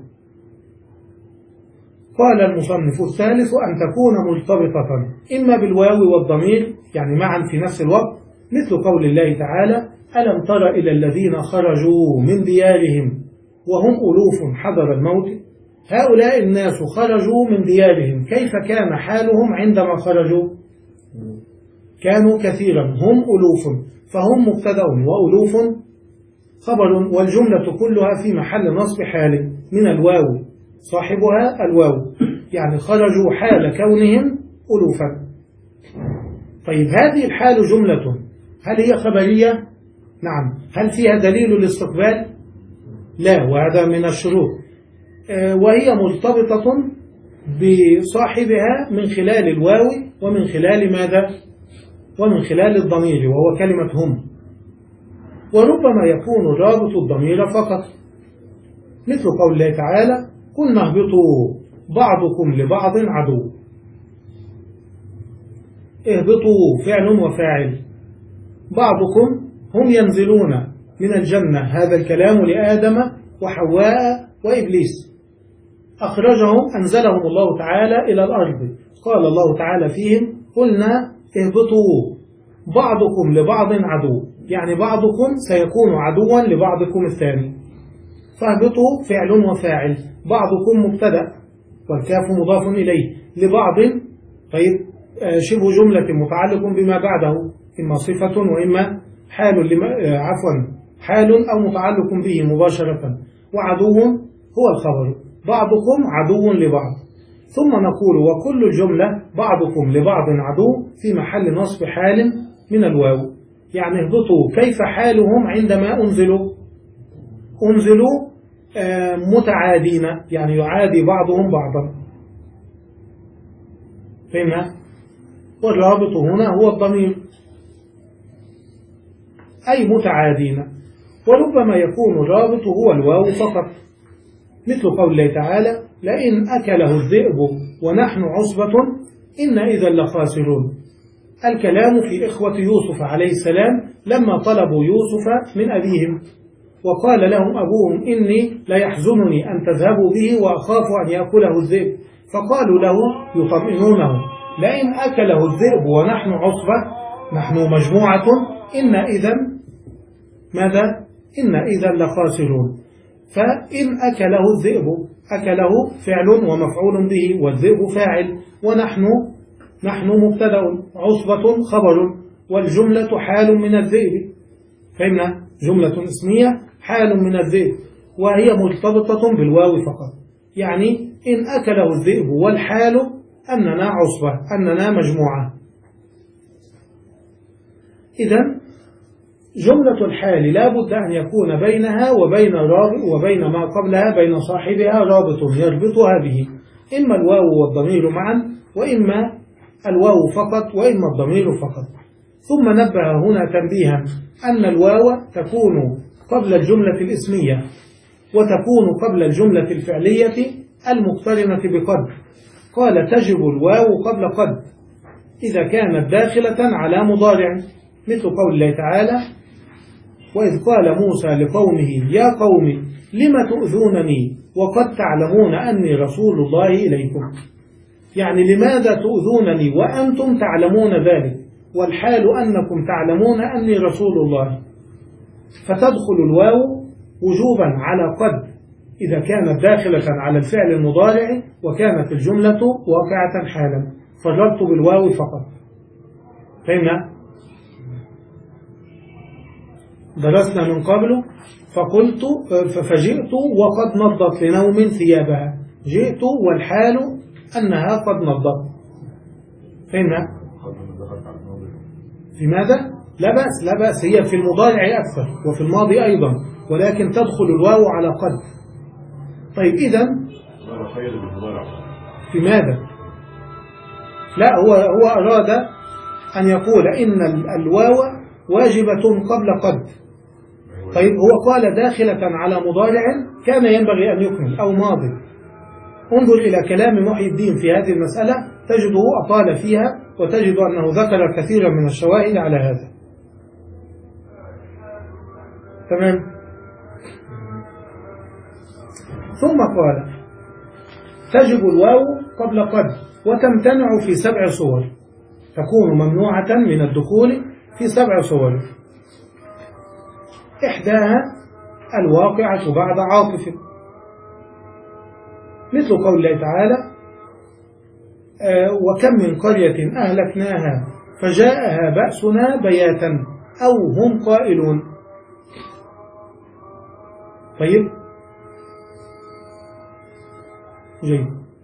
قال المصنف الثالث أن تكون مرتبطة إما بالواو والضمير يعني معا في نفس الوقت، مثل قول الله تعالى ألم تر إلى الذين خرجوا من ديارهم وهم ألوف حذر الموت. هؤلاء الناس خرجوا من ديارهم، كيف كان حالهم عندما خرجوا؟ كانوا كثيرا، هم ألوف، فهم مبتدأ وألوف خبر، والجملة كلها في محل نصب حال من الواو، صاحبها الواو، يعني خرجوا حال كونهم ألوفا. طيب هذه الحال جملة، هل هي خبرية؟ نعم. هل فيها دليل الاستقبال؟ لا، وهذا من الشروط. وهي مرتبطة بصاحبها من خلال الواو ومن خلال ماذا؟ ومن خلال الضمير وهو كلمة هم. وربما يكون رابط الضمير فقط، مثل قول الله تعالى قلنا اهبطوا بعضكم لبعض عدو. اهبطوا فعل وفاعل، بعضكم هم ينزلون من الجنة، هذا الكلام لآدم وحواء وإبليس، أخرجهم أنزلهم الله تعالى إلى الأرض. قال الله تعالى فيهم قلنا اهبطوا بعضكم لبعض عدو، يعني بعضكم سيكون عدوا لبعضكم الثاني. فاهبطوا فعل وفاعل، بعضكم مبتدأ والكاف مضاف إليه، لبعض طيب شبه جملة متعلق بما بعده، إما صفة وإما حال لما عفوا حال أو متعلق به مباشرة، وعدو هو الخبر، بعضكم عدو لبعض. ثم نقول وكل الجملة بعضكم لبعض عدو في محل نصب حال من الواو، يعني اهبطوا كيف حالهم عندما أنزلوا؟ أنزلوا متعادين، يعني يعادي بعضهم بعضا. فهمنا؟ والرابط هنا هو الضمير، أي متعادين. وربما يكون الرابط هو الواو فقط، مثل قول الله تعالى لئن أكله الذئب ونحن عصبة إن إذا لخاسرون. الكلام في إخوة يوسف عليه السلام لما طلبوا يوسف من أبيهم، وقال لهم أبوهم إني ليحزنني أن تذهبوا به وأخاف أن يأكله الذئب، فقالوا له يطمئنونه لئن أكله الذئب ونحن عصبة نحن مجموعة إن إذا ماذا؟ إن إذا لخاسرون. فإن أكله الذئب، أكله فعل ومفعول به، والذئب فاعل، ونحن نحن مبتدأ، عصبة خبر، والجملة حال من الذئب. فهمنا؟ جملة اسمية حال من الذئب، وهي مرتبطة بالواو فقط. يعني إن أكله الذئب، والحال أننا عصبة، أننا مجموعة. إذن جملة الحال لا بد أن يكون بينها وبين رابط وبين ما قبلها بين صاحبها رابط يربطها به، إما الواو والضمير معا، وإما الواو فقط، وإما الضمير فقط. ثم نبه هنا تنبيها أن الواو تكون قبل الجملة الاسمية، وتكون قبل الجملة الفعلية المقترنة بقد. قال تجب الواو قبل قد إذا كانت داخلة على مضارع، مثل قول الله تعالى: وإذ قال موسى لقومه يا قوم لم تؤذونني وقد تعلمون أني رسول الله إليكم. يعني لماذا تؤذونني وأنتم تعلمون ذلك، والحال أنكم تعلمون أني رسول الله. فتدخل الواو وجوبا على قد إذا كانت داخلة على الفعل المضارع وكانت الجملة واقعة حالا، فجرت بالواو فقط. فهمنا؟ درسنا من قبل فقلت فجئت وقد نضت لنوم ثيابها، جئت والحال أنها قد نضت. فهمنا؟ في ماذا؟ لا بأس، لا بأس، هي في المضارع أكثر وفي الماضي أيضا، ولكن تدخل الواو على قد. طيب إذن في ماذا؟ لا، هو هو أراد أن يقول إن الواو واجبة قبل قد. طيب هو قال داخلة على مضارع كان ينبغي أن يكمل أو ماضي. انظر إلى كلام محي الدين في هذه المسألة تجده أطال فيها، وتجد أنه ذكر كثيرا من الشواهد على هذا. تمام. ثم قال تجب الواو قبل قد وتمتنع في سبع صور، تكون ممنوعة من الدخول في سبع صور. إحداها الواقعة بعد عاطف، مثل قول الله تعالى: آه وكم من قرية أهلكناها فجاءها بأسنا بياتا أو هم قائلون. طيب جيد.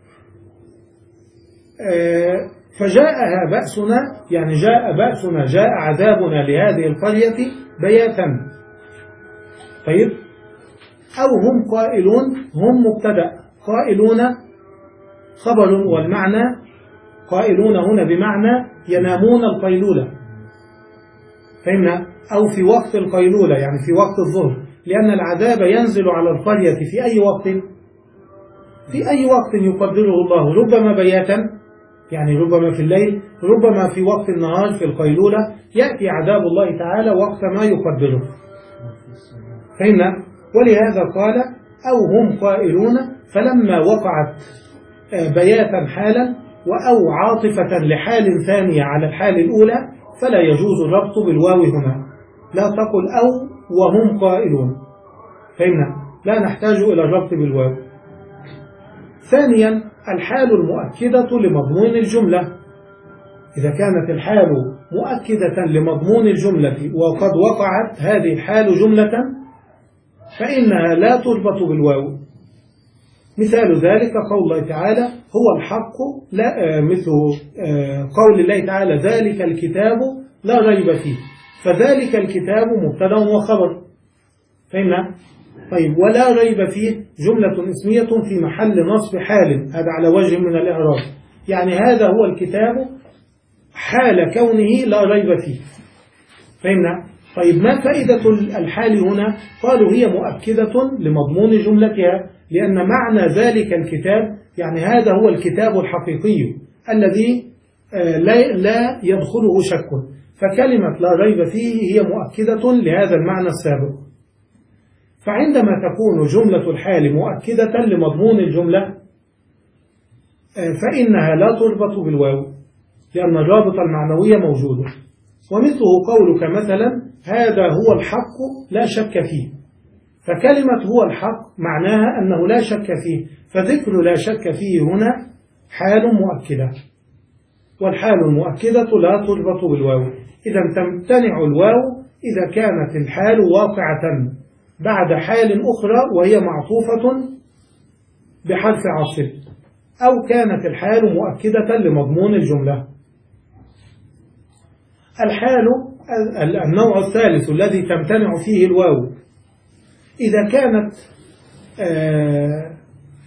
آه فجاءها بأسنا يعني جاء بأسنا، جاء عذابنا لهذه القرية بياتا. طيب أو هم قائلون، هم مبتدأ، قائلون خبر، والمعنى قائلون هنا بمعنى ينامون القيلولة. فهمنا؟ أو في وقت القيلولة يعني في وقت الظهر، لأن العذاب ينزل على القرية في أي وقت؟ في أي وقت يقدره الله، ربما بياتا يعني ربما في الليل، ربما في وقت النهار في القيلولة يأتي عذاب الله تعالى وقت ما يقدره. فهمنا؟ ولهذا قال أو هم قائلون، فلما وقعت بياتا حالا وأو عاطفة لحال ثانية على الحال الأولى فلا يجوز الربط بالواو هنا، لا تقل أو وهم قائلون. فهمنا؟ لا نحتاج إلى الربط بالواو. ثانيا الحال المؤكدة لمضمون الجملة، إذا كانت الحال مؤكدة لمضمون الجملة وقد وقعت هذه الحال جملة فإنها لا تربط بالواو. مثال ذلك قول الله تعالى هو الحق، لا مثل قول الله تعالى ذلك الكتاب لا ريب فيه، فذلك الكتاب مبتدا وخبر. فهمنا؟ طيب ولا ريب فيه جملة اسمية في محل نصب حال، هذا على وجه من الإعراب، يعني هذا هو الكتاب حال كونه لا ريب فيه. فهمنا؟ طيب ما فائدة الحال هنا؟ قالوا هي مؤكدة لمضمون جملتها، لأن معنى ذلك الكتاب يعني هذا هو الكتاب الحقيقي الذي لا يدخله شك، فكلمة لا ريب فيه هي مؤكدة لهذا المعنى السابق. فعندما تكون جملة الحال مؤكدة لمضمون الجملة فإنها لا تربط بالواو، لأن الرابط المعنوية موجود. ومثله قولك مثلا هذا هو الحق لا شك فيه، فكلمة هو الحق معناها أنه لا شك فيه، فذكر لا شك فيه هنا حال مؤكدة، والحال المؤكدة لا تربط بالواو. إذا تمتنع الواو إذا كانت الحال واقعة بعد حال أخرى وهي معطوفة بحرف عصر، أو كانت الحال مؤكدة لمضمون الجملة. الحال النوع الثالث الذي تمتنع فيه الواو إذا كانت آه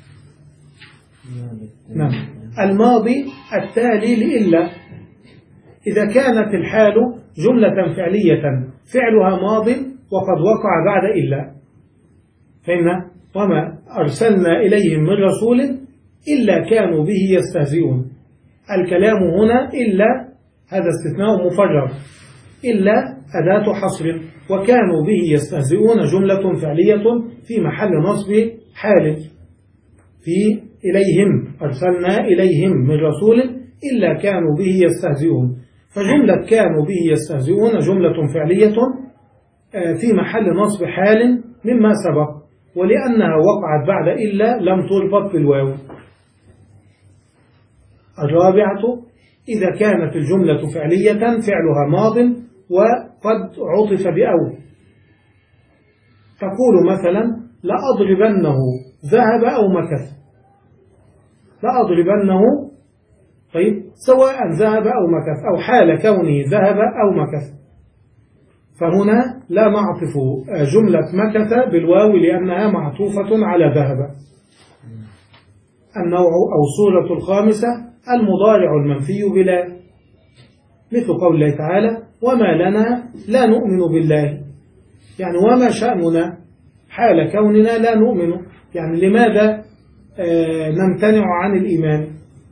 نعم الماضي التالي لإلا. إذا كانت الحال جملة فعلية فعلها ماض وقد وقع بعد إلا، فإن وما أرسلنا إليهم من رسول إلا كانوا به يستهزئون. الكلام هنا إلا هذا استثناء مفرغ، إلا أداة حصر، وكانوا به يستهزئون جملة فعلية في محل نصب حال في إليهم أرسلنا إليهم من رسول إلا كانوا به يستهزئون. فجملة كانوا به يستهزئون جملة فعلية في محل نصب حال مما سبق، ولأنها وقعت بعد إلا لم تربط بالواو. الرابعة إذا كانت الجملة فعلية فعلها ماض وقد عطف بأو، تقول مثلا لأضربنه ذهب أو مكث، لأضربنه طيب سواء ذهب أو مكث أو حال كونه ذهب أو مكث. فهنا لا نعطف جملة مكث بالواو لأنها معطوفة على ذهب. النوع أو الصورة الخامسة المضارع المنفي بلا، مثل قول الله تعالى وما لنا لا نؤمن بالله، يعني وما شأننا حال كوننا لا نؤمن، يعني لماذا آه نمتنع عن الإيمان.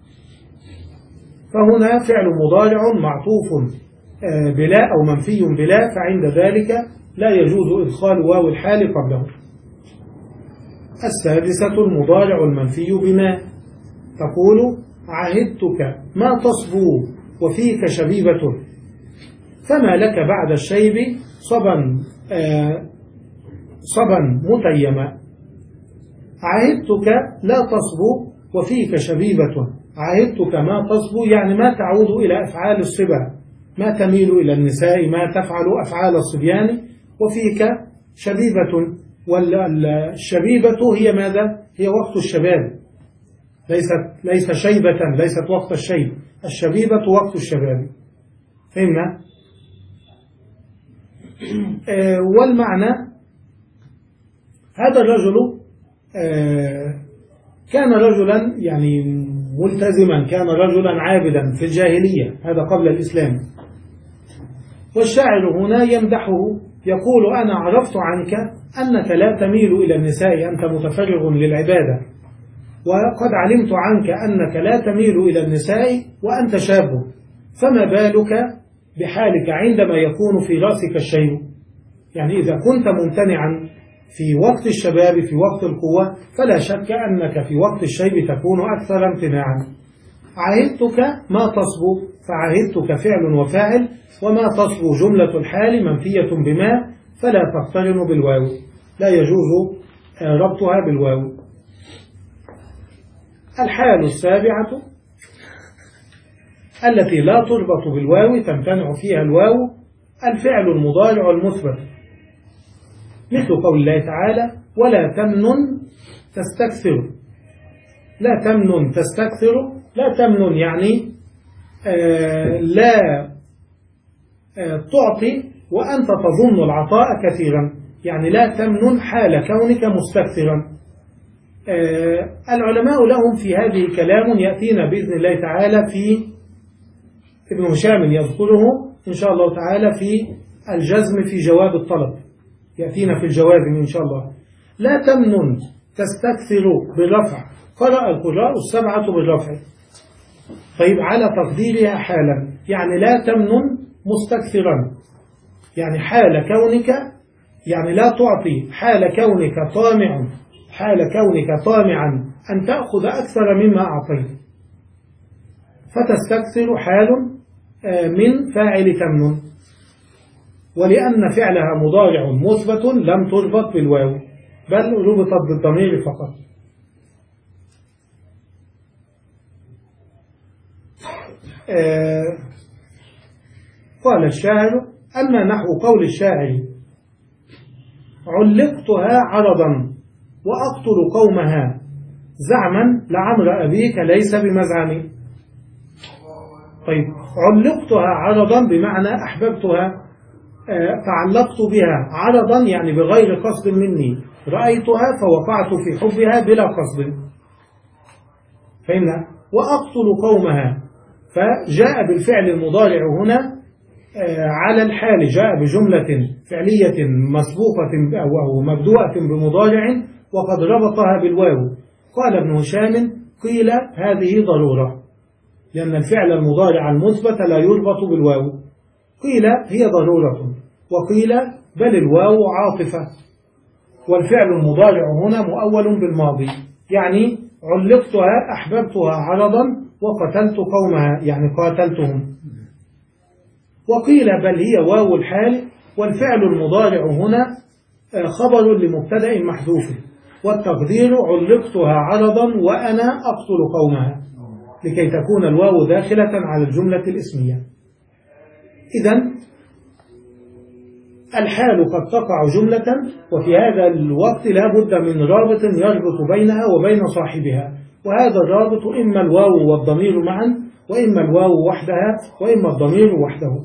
فهنا فعل مضارع معطوف آه بلا أو منفي بلا، فعند ذلك لا يجوز إدخال واو الحال قبله. السادسة المضارع المنفي بما، تقول عهدتك ما تصبو وفيك شبيبة، فما لك بعد الشيب صبا آه صبا متيما. عهدتك لا تصبو وفيك شبيبة، عهدتك ما تصبو يعني ما تعود إلى أفعال الصبا، ما تميل إلى النساء، ما تفعل أفعال الصبيان. وفيك شبيبة، والشبيبة هي ماذا؟ هي وقت الشباب، ليست ليس شيبة، ليست وقت الشيب، الشبيبة وقت الشباب. فهمنا؟ آه والمعنى هذا الرجل آه كان رجلا يعني ملتزما، كان رجلا عابدا في الجاهلية، هذا قبل الإسلام. والشاعر هنا يمدحه يقول أنا عرفت عنك أنك لا تميل إلى النساء، أنت متفرغ للعبادة، وقد علمت عنك أنك لا تميل إلى النساء وأنت شاب، فما بالك بحالك عندما يكون في رأسك الشيب. يعني إذا كنت ممتنعا في وقت الشباب في وقت القوة، فلا شك أنك في وقت الشيب تكون أكثر امتناعا. عهدتك ما تصبو، فعهدتك فعل وفاعل، وما تصبو جملة الحال منفية بما، فلا تقترن بالواو، لا يجوز ربطها بالواو. الحال السابعة التي لا تربط بالواو تمتنع فيها الواو الفعل المضارع المثبت، مثل قول الله تعالى ولا تمنن تستكثر. لا تمنن تستكثر، لا تمنن يعني آه لا آه تعطي وأنت تظن العطاء كثيرا، يعني لا تمنن حال كونك مستكثرا. آه العلماء لهم في هذه كلام يأتينا بإذن الله تعالى في ابن هشام يذكره إن شاء الله تعالى في الجزم في جواب الطلب، يأتينا في الجوازم إن شاء الله. لا تمنن تستكثر بالرفع، قرأ القراء السبعة بالرفع، طيب على تقديرها حالا، يعني لا تمنن مستكثرا، يعني حال كونك، يعني لا تعطي حال كونك طامع، حال كونك طامعا أن تأخذ أكثر مما أعطيت، فتستكثر حال من فاعل تمنن، ولأن فعلها مضارع مثبت لم تربط بالواو بل ربطت بالضمير فقط. قال الشاعر: أما نحو قول الشاعر: علقتها عرضا وأقتل قومها زعما لعمر أبيك ليس بمزعم. طيب، علقتها عرضا بمعنى أحببتها، تعلقت بها عرضا يعني بغير قصد مني، رأيتها فوقعت في حبها بلا قصد. فهمنا؟ وأقتل قومها، فجاء بالفعل المضارع هنا على الحال، جاء بجملة فعلية مسبوقة أو مبدوءة بمضارع وقد ربطها بالواو. قال ابن هشام: قيل هذه ضرورة، لأن الفعل المضارع المثبت لا يربط بالواو. قيل هي ضرورة، وقيل بل الواو عاطفة. والفعل المضارع هنا مؤول بالماضي، يعني علقتها أحببتها عرضا وقتلت قومها يعني قاتلتهم. وقيل بل هي واو الحال، والفعل المضارع هنا خبر لمبتدأ محذوف، والتقدير علقتها عرضا وأنا أقتل قومها، لكي تكون الواو داخلة على الجملة الاسمية. إذن الحال قد تقع جملة، وفي هذا الوقت لا بد من رابط يربط بينها وبين صاحبها، وهذا الرابط إما الواو والضمير معا، وإما الواو وحدها، وإما الضمير وحده.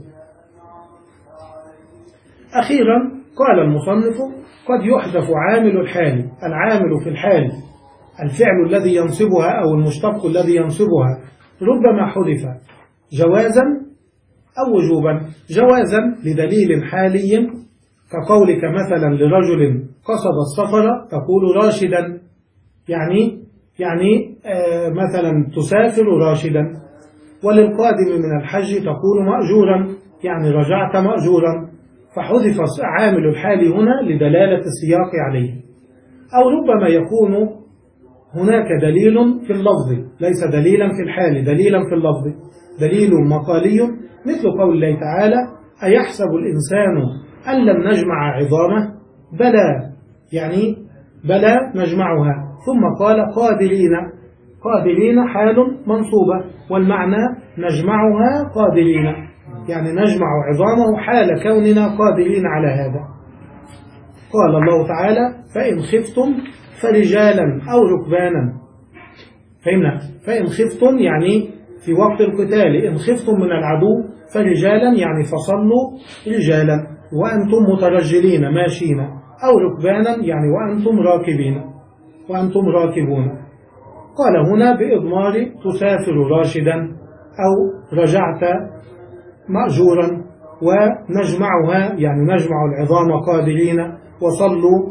أخيرا قال المصنف: قد يحذف عامل الحال. العامل في الحال الفعل الذي ينصبها أو المشتق الذي ينصبها ربما حذف جوازا أو وجوبا. جوازا لدليل حالي، كقولك مثلا لرجل قصد السفر تقول راشدا، يعني يعني آه مثلا تسافر راشدا. وللقادم من الحج تقول مأجورا، يعني رجعت مأجورا. فحذف عامل الحال هنا لدلالة السياق عليه. أو ربما يكون هناك دليل في اللفظ، ليس دليلا في الحال، دليلا في اللفظ، دليل مقالي، مثل قول الله تعالى: أيحسب الإنسان أن لم نجمع عظامه؟ بلى، يعني بلى نجمعها. ثم قال قادرين، قادرين حال منصوبة، والمعنى نجمعها قادرين، يعني نجمع عظامه حال كوننا قادرين على هذا. قال الله تعالى: فإن خفتم فرجالا أو ركبانا. فهمنا؟ فإن خفتم يعني في وقت القتال، إن خفتم من العدو فرجالا يعني فصلوا رجالا، وأنتم مترجلين ماشين، أو ركبانا يعني وأنتم راكبين وأنتم راكبون. قال هنا بإضمار تسافر راشدا أو رجعت مأجورا، ونجمعها يعني نجمع العظام قادرين، وصلوا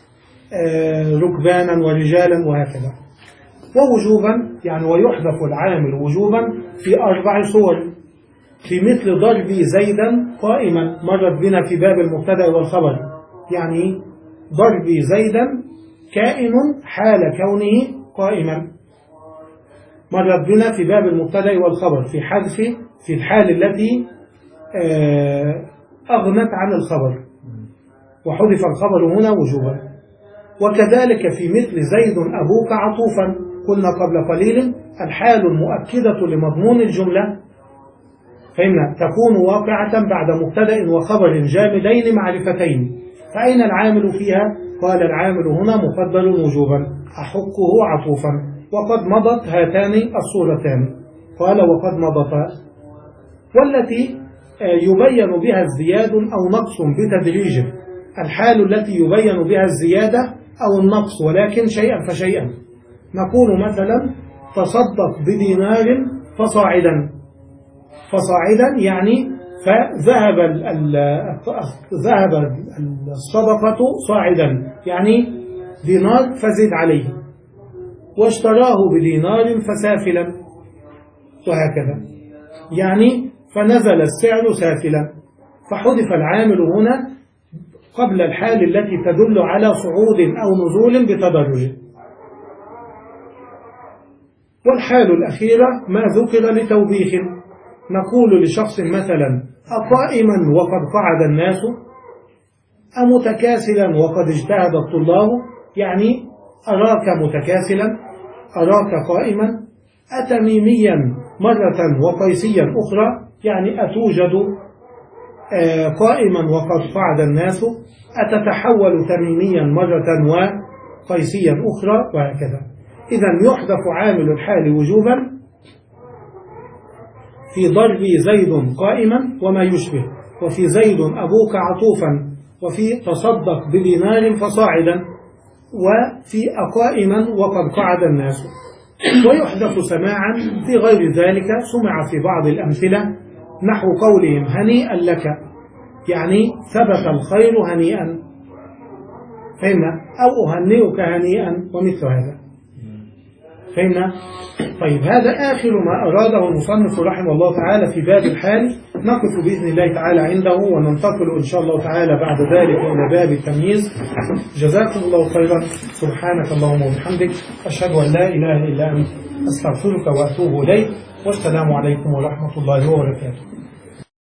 ركبانا ورجالا، وهكذا. ووجوبا يعني ويحذف العامل وجوبا في أربع صور، في مثل ضربي زيدا قائما، مرت بنا في باب المبتدأ والخبر، يعني ضربي زيدا كائن حال كونه قائما، مرت بنا في باب المبتدأ والخبر في حذف في الحال التي أغنت عن الخبر، وحذف الخبر هنا وجوبا. وكذلك في مثل زيد أبوك عطوفا، قلنا قبل قليل الحال المؤكدة لمضمون الجملة، فإن تكون واقعة بعد مبتدأ وخبر جامدين معرفتين. فأين العامل فيها؟ قال العامل هنا مقدر وجوبا، أحقه عطوفا. وقد مضت هاتان الصورتان، قال وقد مضتا. والتي يبين بها الزياد أو نقص بتدريجه، الحال التي يبين بها الزيادة أو النقص ولكن شيئا فشيئا. نقول مثلا تصدق بدينار فصاعدا، فصاعدا يعني فذهب ذهب الصدقة صاعدا، يعني دينار فزد عليه، واشتراه بدينار فسافلا، وهكذا، يعني فنزل السعر سافلا. فحذف العامل هنا قبل الحال التي تدل على صعود أو نزول بتدرج. والحال الأخيرة ما ذكر لتوبيخ، نقول لشخص مثلا أقائما وقد قعد الناس، أمتكاسلا وقد اجتهد الطلاب، يعني أراك متكاسلا، أراك قائما. أتميميا مرة وقيسيا أخرى، يعني أتوجد قائما وقد قعد الناس، أتتحول تميميا مرة وقيسيا أخرى، وهكذا. إذا يحذف عامل الحال وجوبا في ضرب زيد قائما وما يشبه، وفي زيد أبوك عطوفا، وفي تصدق بدينار فصاعدا، وفي أقائما وقد قعد الناس. ويحذف سماعا في غير ذلك، سمع في بعض الأمثلة نحو قولهم هنيئا لك، يعني ثبت الخير هنيئا، فهمنا؟ أو أهنئك هنيئا ومثل هذا، فهمنا؟ طيب، هذا آخر ما أراده المصنف رحمه الله تعالى في باب الحال. نقف بإذن الله تعالى عنده، وننتقل إن شاء الله تعالى بعد ذلك إلى باب التمييز. جزاكم الله خيرا. سبحانك اللهم وبحمدك، أشهد أن لا إله إلا أنت، أستغفرك وأتوب إليك، والسلام عليكم ورحمة الله وبركاته.